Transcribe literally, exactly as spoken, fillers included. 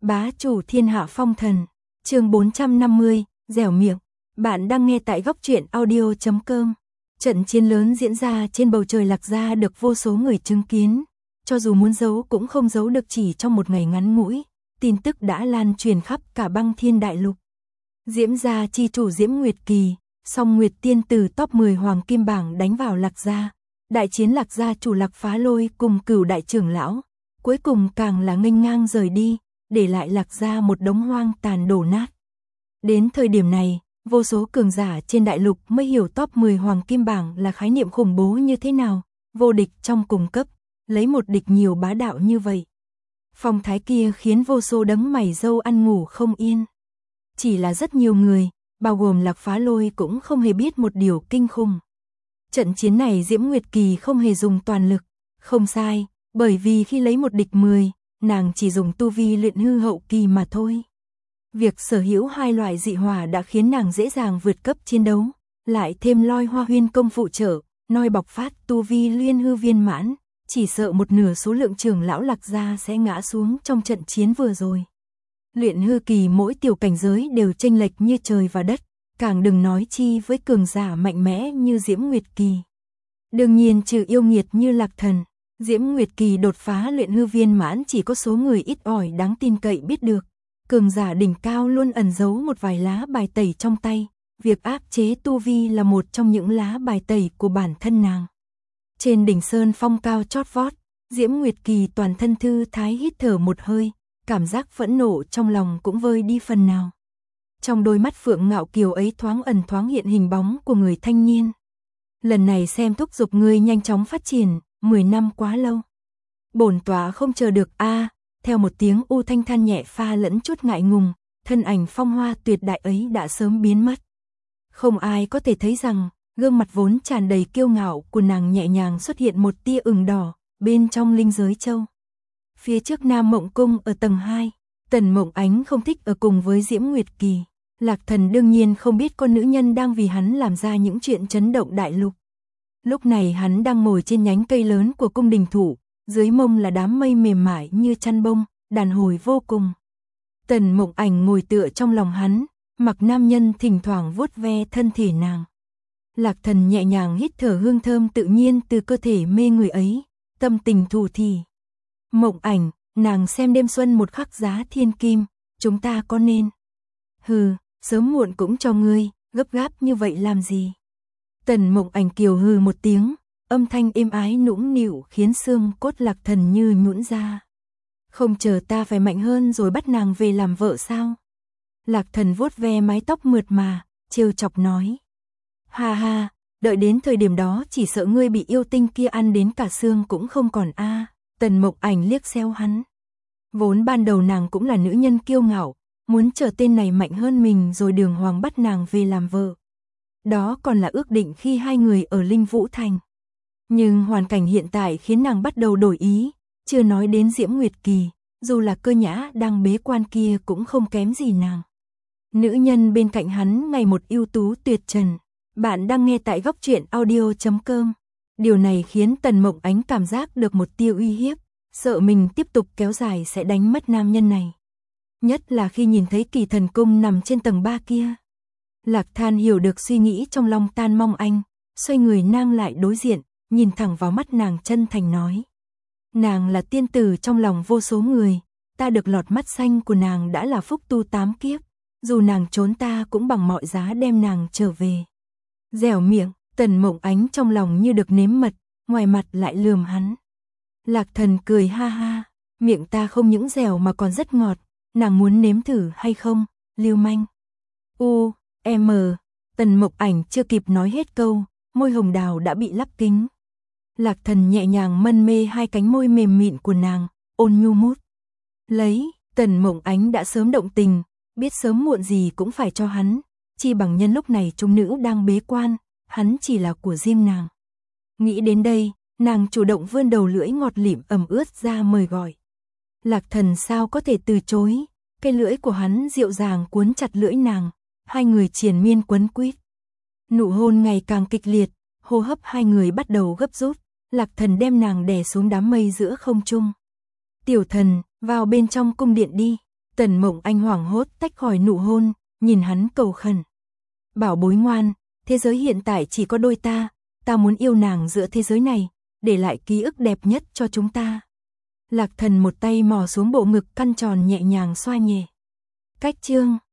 Bá chủ thiên hạ phong thần, chương bốn trăm năm mươi, dẻo miệng. Bạn đang nghe tại góc truyện audio chấm com. Trận chiến lớn diễn ra trên bầu trời Lạc Gia được vô số người chứng kiến. Cho dù muốn giấu cũng không giấu được, chỉ trong một ngày ngắn ngủi, tin tức đã lan truyền khắp cả băng thiên đại lục. Diễm gia chi chủ Diễm Nguyệt Kỳ, Song Nguyệt Tiên từ top mười hoàng kim bảng đánh vào Lạc Gia. Đại chiến Lạc Gia chủ Lạc Phá Lôi cùng Cửu đại trưởng lão, cuối cùng càng là nghênh ngang rời đi, để lại Lạc Gia một đống hoang tàn đổ nát. Đến thời điểm này, vô số cường giả trên đại lục mới hiểu top mười hoàng kim bảng là khái niệm khủng bố như thế nào, vô địch trong cùng cấp, lấy một địch nhiều bá đạo như vậy. Phong thái kia khiến vô số đấng mày râu ăn ngủ không yên. Chỉ là rất nhiều người, bao gồm Lạc Phá Lôi cũng không hề biết một điều kinh khủng. Trận chiến này Diễm Nguyệt Kỳ không hề dùng toàn lực, không sai, bởi vì khi lấy một địch mười, nàng chỉ dùng tu vi luyện hư hậu kỳ mà thôi. Việc sở hữu hai loại dị hỏa đã khiến nàng dễ dàng vượt cấp chiến đấu, lại thêm Lôi Hoa Huyên công phụ trợ, noi bộc phát tu vi luyện hư viên mãn, chỉ sợ một nửa số lượng trưởng lão Lạc Gia sẽ ngã xuống trong trận chiến vừa rồi. Luyện hư kỳ mỗi tiểu cảnh giới đều chênh lệch như trời và đất, càng đừng nói chi với cường giả mạnh mẽ như Diễm Nguyệt Kỳ. Đương nhiên trừ yêu nghiệt như Lạc Thần, Diễm Nguyệt Kỳ đột phá luyện hư viên mãn chỉ có số người ít ỏi đáng tin cậy biết được. Cường giả đỉnh cao luôn ẩn giấu một vài lá bài tẩy trong tay, việc áp chế tu vi là một trong những lá bài tẩy của bản thân nàng. Trên đỉnh sơn phong cao chót vót, Diễm Nguyệt Kỳ toàn thân thư thái hít thở một hơi, cảm giác phẫn nộ trong lòng cũng vơi đi phần nào. Trong đôi mắt phượng ngạo kiều ấy thoáng ẩn thoáng hiện hình bóng của người thanh niên. Lần này xem thúc giục ngươi nhanh chóng phát triển, mười năm quá lâu. Bổn tọa không chờ được a. Theo một tiếng u thanh than nhẹ pha lẫn chút ngại ngùng, thân ảnh phong hoa tuyệt đại ấy đã sớm biến mất. Không ai có thể thấy rằng, gương mặt vốn tràn đầy kiêu ngạo của nàng nhẹ nhàng xuất hiện một tia ửng đỏ, bên trong linh giới châu. Phía trước Nam Mộng Cung ở tầng hai, Tần Mộng Ánh không thích ở cùng với Diễm Nguyệt Kỳ. Lạc Thần đương nhiên không biết con nữ nhân đang vì hắn làm ra những chuyện chấn động đại lục. Lúc này hắn đang ngồi trên nhánh cây lớn của cung đình thủ, dưới mông là đám mây mềm mại như chăn bông, đàn hồi vô cùng. Tần Mộng Ảnh ngồi tựa trong lòng hắn, mặc nam nhân thỉnh thoảng vuốt ve thân thể nàng. Lạc Thần nhẹ nhàng hít thở hương thơm tự nhiên từ cơ thể mê người ấy, tâm tình thủ thỉ. Mộng Ảnh, nàng xem đêm xuân một khắc giá thiên kim, chúng ta có nên? Hừ, sớm muộn cũng cho ngươi, gấp gáp như vậy làm gì? Tần Mộng Ảnh kiều hừ một tiếng, âm thanh êm ái nũng nịu khiến xương cốt Lạc Thần như nhũn ra. Không chờ ta phải mạnh hơn rồi bắt nàng về làm vợ sao? Lạc Thần vuốt ve mái tóc mượt mà, trêu chọc nói. Ha ha, đợi đến thời điểm đó chỉ sợ ngươi bị yêu tinh kia ăn đến cả xương cũng không còn a. À. Tần Mộng Ảnh liếc xéo hắn. Vốn ban đầu nàng cũng là nữ nhân kiêu ngạo, muốn chờ tên này mạnh hơn mình rồi đường hoàng bắt nàng về làm vợ. Đó còn là ước định khi hai người ở Linh Vũ Thành. Nhưng hoàn cảnh hiện tại khiến nàng bắt đầu đổi ý, chưa nói đến Diễm Nguyệt Kỳ, dù là Cơ Nhã đang bế quan kia cũng không kém gì nàng. Nữ nhân bên cạnh hắn ngày một ưu tú tuyệt trần. Bạn đang nghe tại góc truyện audio chấm com. Điều này khiến Tần Mộng Ánh cảm giác được một tia uy hiếp, sợ mình tiếp tục kéo dài sẽ đánh mất nam nhân này. Nhất là khi nhìn thấy Kỳ Thần Cung nằm trên tầng ba kia. Lạc Than hiểu được suy nghĩ trong lòng Tan Mong Anh, xoay người nàng lại đối diện, nhìn thẳng vào mắt nàng chân thành nói. Nàng là tiên tử trong lòng vô số người, ta được lọt mắt xanh của nàng đã là phúc tu tám kiếp, dù nàng trốn ta cũng bằng mọi giá đem nàng trở về. Dẻo miệng, Tần Mộng Ánh trong lòng như được nếm mật, ngoài mặt lại lườm hắn. Lạc Thần cười ha ha, miệng ta không những dẻo mà còn rất ngọt, nàng muốn nếm thử hay không, lưu manh. U, M, Tần Mộng Ảnh chưa kịp nói hết câu, môi hồng đào đã bị lắp kính. Lạc Thần nhẹ nhàng mân mê hai cánh môi mềm mịn của nàng, ôn nhu mút. Lấy, Tần Mộng Ánh đã sớm động tình, biết sớm muộn gì cũng phải cho hắn, chi bằng nhân lúc này chúng nữ đang bế quan, hắn chỉ là của riêng nàng. Nghĩ đến đây, nàng chủ động vươn đầu lưỡi ngọt lịm ẩm ướt ra mời gọi. Lạc Thần sao có thể từ chối, cái lưỡi của hắn dịu dàng cuốn chặt lưỡi nàng, hai người triền miên quấn quýt. Nụ hôn ngày càng kịch liệt, hô hấp hai người bắt đầu gấp rút, Lạc Thần đem nàng đè xuống đám mây giữa không trung. Tiểu thần, vào bên trong cung điện đi. Tần Mộng Anh hoảng hốt tách khỏi nụ hôn, nhìn hắn cầu khẩn. Bảo bối ngoan, thế giới hiện tại chỉ có đôi ta, ta muốn yêu nàng giữa thế giới này, để lại ký ức đẹp nhất cho chúng ta. Lạc Thần một tay mò xuống bộ ngực căn tròn nhẹ nhàng xoa nhẹ. Cách chương